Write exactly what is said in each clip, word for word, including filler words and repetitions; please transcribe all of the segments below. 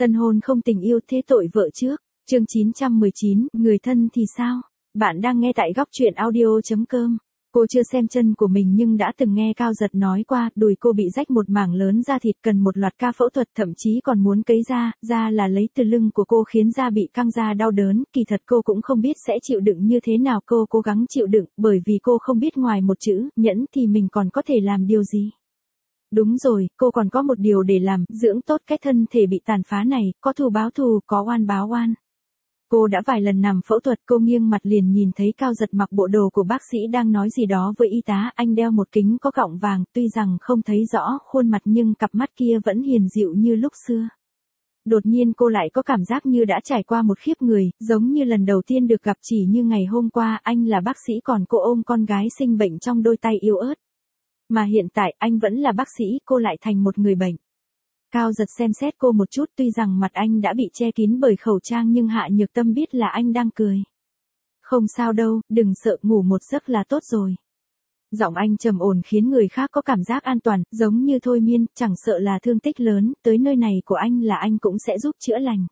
Tân hôn không tình yêu thế tội vợ trước. Chương chín trăm mười chín, người thân thì sao? Bạn đang nghe tại góc truyện audio chấm com. Cô chưa xem chân của mình nhưng đã từng nghe Cao Giật nói qua, đùi cô bị rách một mảng lớn da thịt cần một loạt ca phẫu thuật, thậm chí còn muốn cấy da, da là lấy từ lưng của cô khiến da bị căng ra đau đớn, kỳ thật cô cũng không biết sẽ chịu đựng như thế nào, cô cố gắng chịu đựng, bởi vì cô không biết ngoài một chữ, nhẫn thì mình còn có thể làm điều gì. Đúng rồi, cô còn có một điều để làm, dưỡng tốt cái thân thể bị tàn phá này, có thù báo thù, có oan báo oan. Cô đã vài lần nằm phẫu thuật, cô nghiêng mặt liền nhìn thấy Cao Giật mặc bộ đồ của bác sĩ đang nói gì đó với y tá, anh đeo một kính có gọng vàng, tuy rằng không thấy rõ khuôn mặt nhưng cặp mắt kia vẫn hiền dịu như lúc xưa. Đột nhiên cô lại có cảm giác như đã trải qua một khiếp người, giống như lần đầu tiên được gặp, chỉ như ngày hôm qua anh là bác sĩ còn cô ôm con gái sinh bệnh trong đôi tay yếu ớt. Mà hiện tại anh vẫn là bác sĩ, cô lại thành một người bệnh. Cao Giật xem xét cô một chút, tuy rằng mặt anh đã bị che kín bởi khẩu trang nhưng Hạ Nhược Tâm biết là anh đang cười. Không sao đâu, đừng sợ, ngủ một giấc là tốt rồi. Giọng anh trầm ổn khiến người khác có cảm giác an toàn, giống như thôi miên, chẳng sợ là thương tích lớn, tới nơi này của anh là anh cũng sẽ giúp chữa lành.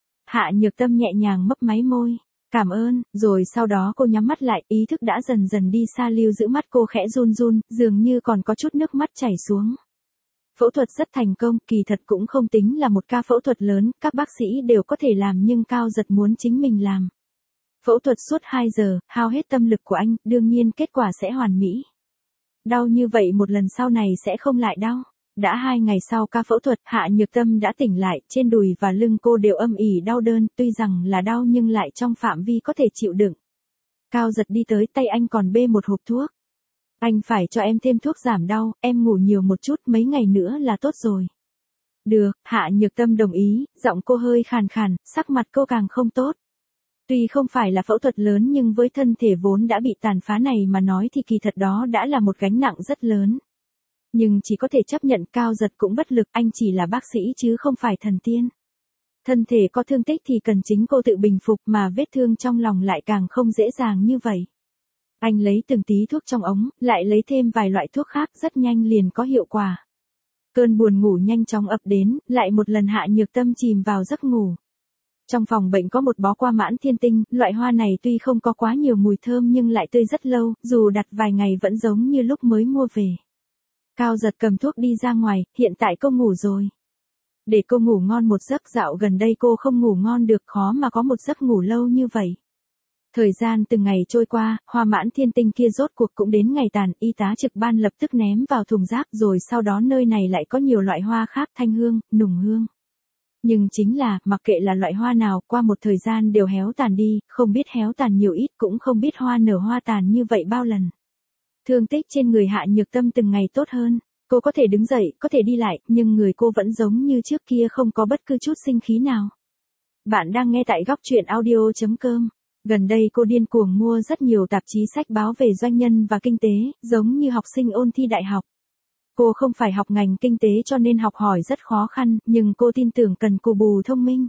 Hạ Nhược Tâm nhẹ nhàng mấp máy môi. Cảm ơn, rồi sau đó cô nhắm mắt lại, ý thức đã dần dần đi xa, lưu giữ mắt cô khẽ run run, dường như còn có chút nước mắt chảy xuống. Phẫu thuật rất thành công, kỳ thật cũng không tính là một ca phẫu thuật lớn, các bác sĩ đều có thể làm nhưng Cao Giật muốn chính mình làm. Phẫu thuật suốt hai giờ, hao hết tâm lực của anh, đương nhiên kết quả sẽ hoàn mỹ. Đau như vậy một lần sau này sẽ không lại đau. Đã hai ngày sau ca phẫu thuật, Hạ Nhược Tâm đã tỉnh lại, trên đùi và lưng cô đều âm ỉ đau đớn, tuy rằng là đau nhưng lại trong phạm vi có thể chịu đựng. Cao Giật đi tới, tay anh còn bê một hộp thuốc. Anh phải cho em thêm thuốc giảm đau, em ngủ nhiều một chút, mấy ngày nữa là tốt rồi. Được, Hạ Nhược Tâm đồng ý, giọng cô hơi khàn khàn, sắc mặt cô càng không tốt. Tuy không phải là phẫu thuật lớn nhưng với thân thể vốn đã bị tàn phá này mà nói thì kỳ thật đó đã là một gánh nặng rất lớn. Nhưng chỉ có thể chấp nhận, Cao Giật cũng bất lực, anh chỉ là bác sĩ chứ không phải thần tiên. Thân thể có thương tích thì cần chính cô tự bình phục, mà vết thương trong lòng lại càng không dễ dàng như vậy. Anh lấy từng tí thuốc trong ống, lại lấy thêm vài loại thuốc khác, rất nhanh liền có hiệu quả. Cơn buồn ngủ nhanh chóng ập đến, lại một lần Hạ Nhược Tâm chìm vào giấc ngủ. Trong phòng bệnh có một bó hoa mãn thiên tinh, loại hoa này tuy không có quá nhiều mùi thơm nhưng lại tươi rất lâu, dù đặt vài ngày vẫn giống như lúc mới mua về. Cao Giật cầm thuốc đi ra ngoài, hiện tại cô ngủ rồi. Để cô ngủ ngon một giấc, dạo gần đây cô không ngủ ngon được, khó mà có một giấc ngủ lâu như vậy. Thời gian từng ngày trôi qua, hoa mãn thiên tinh kia rốt cuộc cũng đến ngày tàn, y tá trực ban lập tức ném vào thùng rác, rồi sau đó nơi này lại có nhiều loại hoa khác, thanh hương, nùng hương. Nhưng chính là, mặc kệ là loại hoa nào, qua một thời gian đều héo tàn đi, không biết héo tàn nhiều ít, cũng không biết hoa nở hoa tàn như vậy bao lần. Thương tích trên người Hạ Nhược Tâm từng ngày tốt hơn, cô có thể đứng dậy, có thể đi lại, nhưng người cô vẫn giống như trước kia, không có bất cứ chút sinh khí nào. Bạn đang nghe tại góc truyện audio chấm com. Gần đây cô điên cuồng mua rất nhiều tạp chí sách báo về doanh nhân và kinh tế, giống như học sinh ôn thi đại học. Cô không phải học ngành kinh tế cho nên học hỏi rất khó khăn, nhưng cô tin tưởng cần cù bù thông minh.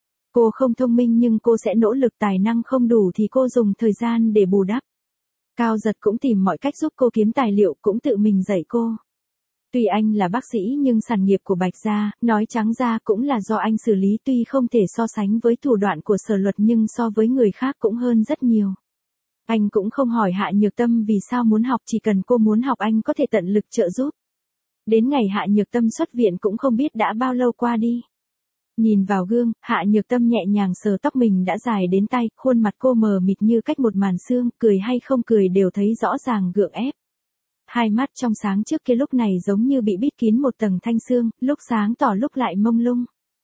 Cô không thông minh nhưng cô sẽ nỗ lực, tài năng không đủ thì cô dùng thời gian để bù đắp. Cao Giật cũng tìm mọi cách giúp cô kiếm tài liệu, cũng tự mình dạy cô. Tuy anh là bác sĩ nhưng sản nghiệp của Bạch Gia, nói trắng ra cũng là do anh xử lý, tuy không thể so sánh với thủ đoạn của Sở Luật nhưng so với người khác cũng hơn rất nhiều. Anh cũng không hỏi Hạ Nhược Tâm vì sao muốn học, chỉ cần cô muốn học anh có thể tận lực trợ giúp. Đến ngày Hạ Nhược Tâm xuất viện cũng không biết đã bao lâu qua đi. Nhìn vào gương, Hạ Nhược Tâm nhẹ nhàng sờ tóc mình đã dài đến tay, khuôn mặt cô mờ mịt như cách một màn sương, cười hay không cười đều thấy rõ ràng gượng ép. Hai mắt trong sáng trước kia lúc này giống như bị bít kín một tầng thanh sương, lúc sáng tỏ lúc lại mông lung.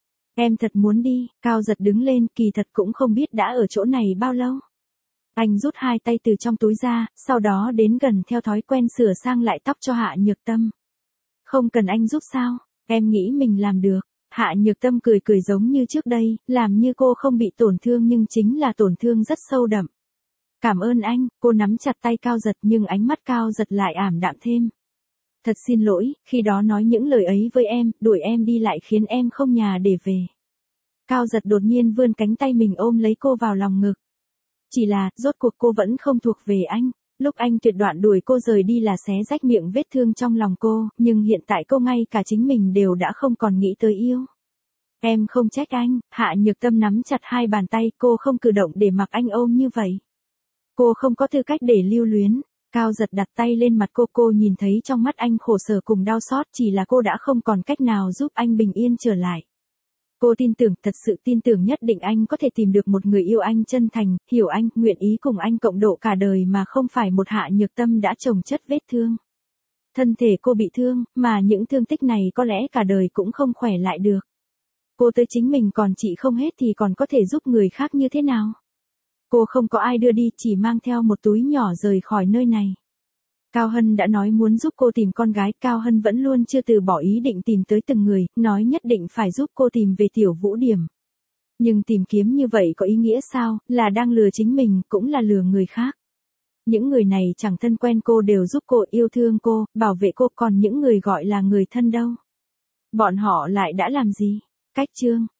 Em thật muốn đi, Cao Giật đứng lên, kỳ thật cũng không biết đã ở chỗ này bao lâu. Anh rút hai tay từ trong túi ra, sau đó đến gần theo thói quen sửa sang lại tóc cho Hạ Nhược Tâm. Không cần anh giúp sao, em nghĩ mình làm được. Hạ Nhược Tâm cười cười giống như trước đây, làm như cô không bị tổn thương nhưng chính là tổn thương rất sâu đậm. Cảm ơn anh, cô nắm chặt tay Cao Giật nhưng ánh mắt Cao Giật lại ảm đạm thêm. Thật xin lỗi, khi đó nói những lời ấy với em, đuổi em đi lại khiến em không nhà để về. Cao Giật đột nhiên vươn cánh tay mình ôm lấy cô vào lòng ngực. Chỉ là, rốt cuộc cô vẫn không thuộc về anh. Lúc anh tuyệt đoạn đuổi cô rời đi là xé rách miệng vết thương trong lòng cô, nhưng hiện tại cô ngay cả chính mình đều đã không còn nghĩ tới yêu. Em không trách anh, Hạ Nhược Tâm nắm chặt hai bàn tay, cô không cử động để mặc anh ôm như vậy. Cô không có tư cách để lưu luyến. Cao Giật đặt tay lên mặt cô, cô nhìn thấy trong mắt anh khổ sở cùng đau xót, chỉ là cô đã không còn cách nào giúp anh bình yên trở lại. Cô tin tưởng, thật sự tin tưởng nhất định anh có thể tìm được một người yêu anh chân thành, hiểu anh, nguyện ý cùng anh cộng độ cả đời mà không phải một Hạ Nhược Tâm đã chồng chất vết thương. Thân thể cô bị thương, mà những thương tích này có lẽ cả đời cũng không khỏe lại được. Cô tới chính mình còn trị không hết thì còn có thể giúp người khác như thế nào? Cô không có ai đưa đi, chỉ mang theo một túi nhỏ rời khỏi nơi này. Cao Hân đã nói muốn giúp cô tìm con gái, Cao Hân vẫn luôn chưa từ bỏ ý định tìm tới từng người, nói nhất định phải giúp cô tìm về Tiểu Vũ Điểm. Nhưng tìm kiếm như vậy có ý nghĩa sao, là đang lừa chính mình, cũng là lừa người khác. Những người này chẳng thân quen cô đều giúp cô, yêu thương cô, bảo vệ cô, còn những người gọi là người thân đâu. Bọn họ lại đã làm gì? Cách chương.